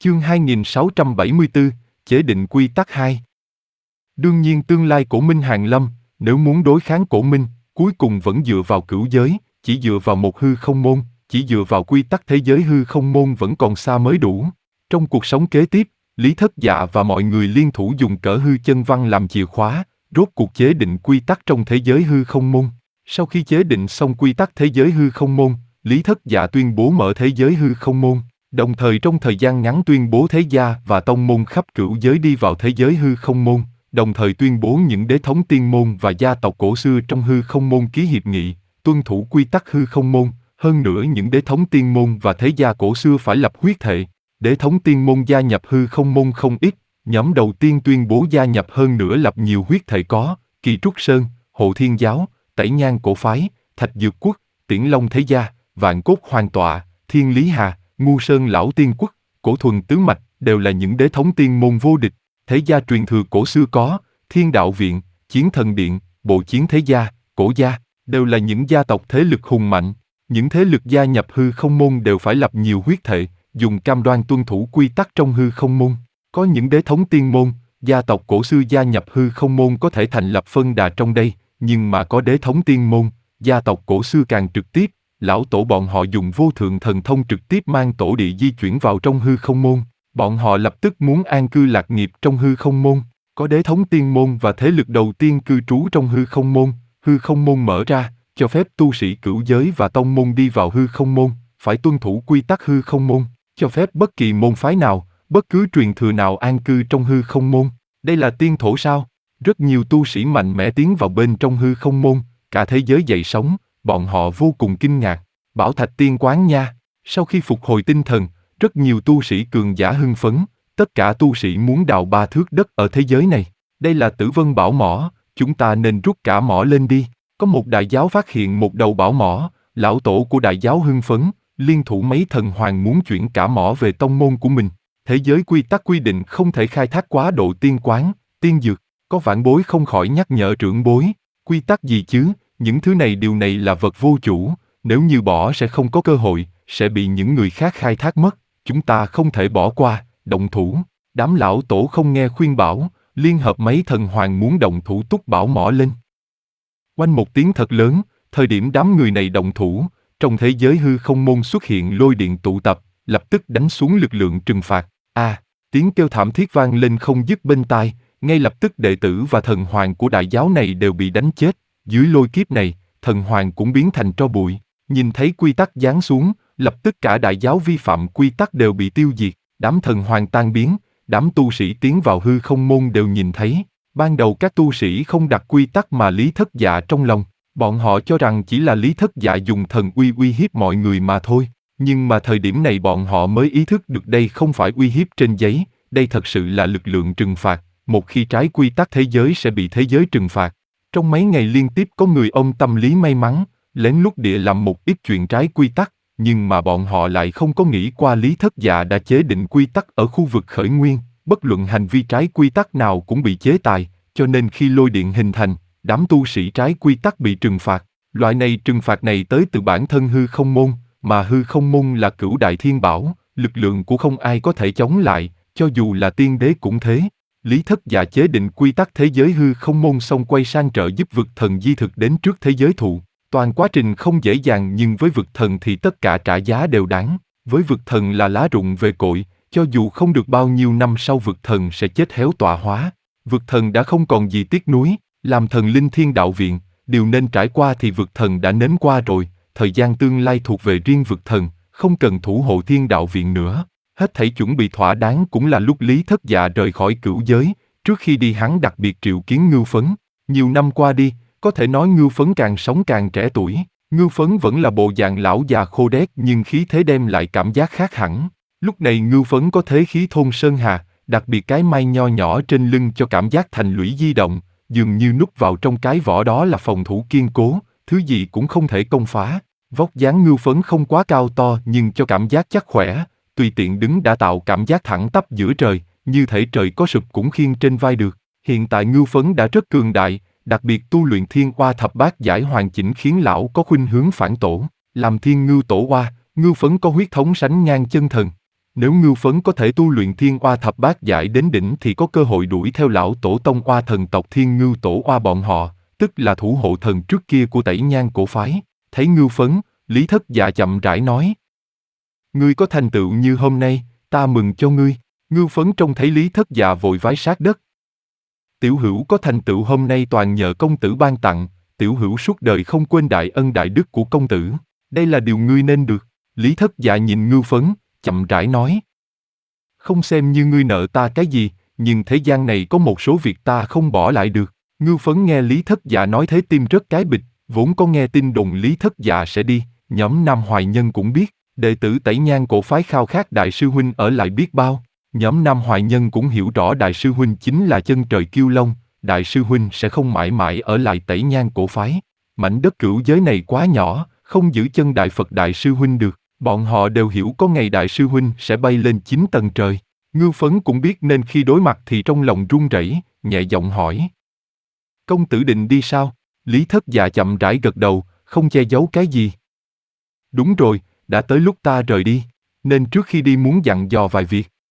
Chương 2674, Chế định quy tắc 2. Đương nhiên tương lai của Minh Hàn Lâm, nếu muốn đối kháng Cổ Minh, cuối cùng vẫn dựa vào cửu giới, chỉ dựa vào một hư không môn, chỉ dựa vào quy tắc thế giới hư không môn vẫn còn xa mới đủ. Trong cuộc sống kế tiếp, Lý Thất Dạ và mọi người liên thủ dùng cỡ hư chân văn làm chìa khóa, rốt cuộc chế định quy tắc trong thế giới hư không môn. Sau khi chế định xong quy tắc thế giới hư không môn, Lý Thất Dạ tuyên bố mở thế giới hư không môn, đồng thời trong thời gian ngắn tuyên bố thế gia và tông môn khắp cửu giới đi vào thế giới hư không môn, đồng thời tuyên bố những đế thống tiên môn và gia tộc cổ xưa trong hư không môn ký hiệp nghị, tuân thủ quy tắc hư không môn. Hơn nữa những đế thống tiên môn và thế gia cổ xưa phải lập huyết thệ. Đế thống tiên môn gia nhập hư không môn không ít, nhóm đầu tiên tuyên bố gia nhập hơn nữa lập nhiều huyết thệ có Kỳ Trúc Sơn, Hộ Thiên Giáo, Tẩy Nhan Cổ Phái, Thạch Dược Quốc, Tiễn Long Thế Gia, Vạn Cốt Hoàng Tọa, Thiên Lý Hà, Ngu Sơn Lão Tiên Quốc, Cổ Thuần Tứ Mạch đều là những đế thống tiên môn vô địch. Thế gia truyền thừa cổ xưa có Thiên Đạo Viện, Chiến Thần Điện, Bộ Chiến Thế Gia, Cổ Gia, đều là những gia tộc thế lực hùng mạnh. Những thế lực gia nhập hư không môn đều phải lập nhiều huyết thệ, dùng cam đoan tuân thủ quy tắc trong hư không môn. Có những đế thống tiên môn, gia tộc cổ xưa gia nhập hư không môn có thể thành lập phân đà trong đây, nhưng mà có đế thống tiên môn, gia tộc cổ xưa càng trực tiếp, lão tổ bọn họ dùng vô thượng thần thông trực tiếp mang tổ địa di chuyển vào trong hư không môn. Bọn họ lập tức muốn an cư lạc nghiệp trong hư không môn. Có đế thống tiên môn và thế lực đầu tiên cư trú trong hư không môn mở ra, cho phép tu sĩ cửu giới và tông môn đi vào hư không môn, phải tuân thủ quy tắc hư không môn, cho phép bất kỳ môn phái nào, bất cứ truyền thừa nào an cư trong hư không môn. Đây là tiên thổ sao? Rất nhiều tu sĩ mạnh mẽ tiến vào bên trong hư không môn, cả thế giới dậy sóng, bọn họ vô cùng kinh ngạc. Bảo Thạch Tiên Quán nha! Sau khi phục hồi tinh thần, rất nhiều tu sĩ cường giả hưng phấn, tất cả tu sĩ muốn đào 3 thước đất ở thế giới này. Đây là Tử Vân Bảo Mỏ, chúng ta nên rút cả mỏ lên đi. Có một đại giáo phát hiện một đầu bảo mỏ, lão tổ của đại giáo hưng phấn, liên thủ mấy thần hoàng muốn chuyển cả mỏ về tông môn của mình. Thế giới quy tắc quy định không thể khai thác quá độ tiên quán, tiên dược. Có vãn bối không khỏi nhắc nhở trưởng bối, quy tắc gì chứ, những thứ này điều này là vật vô chủ, nếu như bỏ sẽ không có cơ hội, sẽ bị những người khác khai thác mất, chúng ta không thể bỏ qua, động thủ. Đám lão tổ không nghe khuyên bảo, liên hợp mấy thần hoàng muốn động thủ túc bảo mỏ lên. Oanh một tiếng thật lớn, thời điểm đám người này động thủ, trong thế giới hư không môn xuất hiện lôi điện tụ tập, lập tức đánh xuống lực lượng trừng phạt. Tiếng kêu thảm thiết vang lên không dứt bên tai, ngay lập tức đệ tử và thần hoàng của đại giáo này đều bị đánh chết. Dưới lôi kiếp này, thần hoàng cũng biến thành tro bụi. Nhìn thấy quy tắc giáng xuống, lập tức cả đại giáo vi phạm quy tắc đều bị tiêu diệt. Đám thần hoàng tan biến, đám tu sĩ tiến vào hư không môn đều nhìn thấy. Ban đầu các tu sĩ không đặt quy tắc mà Lý Thất Dạ trong lòng, bọn họ cho rằng chỉ là Lý Thất Dạ dùng thần uy hiếp mọi người mà thôi. Nhưng mà thời điểm này bọn họ mới ý thức được đây không phải uy hiếp trên giấy, đây thật sự là lực lượng trừng phạt. Một khi trái quy tắc thế giới sẽ bị thế giới trừng phạt. Trong mấy ngày liên tiếp có người ôm tâm lý may mắn, lén lút địa làm một ít chuyện trái quy tắc, nhưng mà bọn họ lại không có nghĩ qua Lý Thất Dạ đã chế định quy tắc ở khu vực khởi nguyên, bất luận hành vi trái quy tắc nào cũng bị chế tài, cho nên khi lôi điện hình thành, đám tu sĩ trái quy tắc bị trừng phạt. Loại này trừng phạt này tới từ bản thân hư không môn, mà hư không môn là cửu đại thiên bảo, lực lượng của không ai có thể chống lại, cho dù là tiên đế cũng thế. Lý Thất Dạ chế định quy tắc thế giới hư không môn xong quay sang trợ giúp vực thần di thực đến trước thế giới thụ. Toàn quá trình không dễ dàng nhưng với vực thần thì tất cả trả giá đều đáng. Với vực thần là lá rụng về cội, cho dù không được bao nhiêu năm sau vực thần sẽ chết héo tọa hóa. Vực thần đã không còn gì tiếc nuối, làm thần linh thiên đạo viện, điều nên trải qua thì vực thần đã nếm qua rồi, thời gian tương lai thuộc về riêng vực thần, không cần thủ hộ thiên đạo viện nữa. Hết thảy chuẩn bị thỏa đáng cũng là lúc Lý Thất Dạ rời khỏi cửu giới, trước khi đi hắn đặc biệt triệu kiến Ngưu Phấn. Nhiều năm qua đi, có thể nói Ngưu Phấn càng sống càng trẻ tuổi, Ngưu Phấn vẫn là bộ dạng lão già khô đét nhưng khí thế đem lại cảm giác khác hẳn. Lúc này Ngưu Phấn có thế khí thôn sơn hà, đặc biệt cái mai nho nhỏ trên lưng cho cảm giác thành lũy di động, dường như núp vào trong cái vỏ đó là phòng thủ kiên cố, thứ gì cũng không thể công phá. Vóc dáng Ngưu Phấn không quá cao to nhưng cho cảm giác chắc khỏe, tùy tiện đứng đã tạo cảm giác thẳng tắp giữa trời, như thể trời có sụp cũng khiêng trên vai được. Hiện tại Ngưu Phấn đã rất cường đại, đặc biệt tu luyện Thiên Oa Thập Bát Giải hoàn chỉnh khiến lão có khuynh hướng phản tổ. Làm Thiên Ngưu Tổ Oa, Ngưu Phấn có huyết thống sánh ngang chân thần. Nếu Ngưu Phấn có thể tu luyện Thiên Oa Thập Bát Giải đến đỉnh thì có cơ hội đuổi theo lão tổ tông Oa thần tộc Thiên Ngưu Tổ Oa bọn họ, tức là thủ hộ thần trước kia của Tẩy Nhang cổ phái. Thấy Ngưu Phấn, Lý Thất Dạ chậm rãi nói: Ngươi có thành tựu như hôm nay, ta mừng cho ngươi. Ngưu Phấn trông thấy Lý Thất Dạ vội vái sát đất. Tiểu hữu có thành tựu hôm nay toàn nhờ công tử ban tặng, tiểu hữu suốt đời không quên đại ân đại đức của công tử. Đây là điều ngươi nên được. Lý Thất Dạ nhìn Ngưu Phấn, chậm rãi nói: Không xem như ngươi nợ ta cái gì, nhưng thế gian này có một số việc ta không bỏ lại được. Ngưu Phấn nghe Lý Thất Dạ nói thế tim rất cái bịch, vốn có nghe tin đồn Lý Thất Dạ sẽ đi, nhóm Nam Hoài Nhân cũng biết, đệ tử Tẩy Nhang cổ phái khao khát đại sư huynh ở lại biết bao. Nhóm Nam Hoài Nhân cũng hiểu rõ đại sư huynh chính là chân trời Kiêu Long, đại sư huynh sẽ không mãi mãi ở lại Tẩy Nhang cổ phái. Mảnh đất cửu giới này quá nhỏ, không giữ chân đại Phật đại sư huynh được. Bọn họ đều hiểu có ngày đại sư huynh sẽ bay lên 9 tầng trời. Ngưu Phấn cũng biết nên khi đối mặt thì trong lòng run rẩy, nhẹ giọng hỏi: Công tử định đi sao? Lý Thất Dạ chậm rãi gật đầu, không che giấu cái gì. Đúng rồi, đã tới lúc ta rời đi, nên trước khi đi muốn dặn dò vài việc.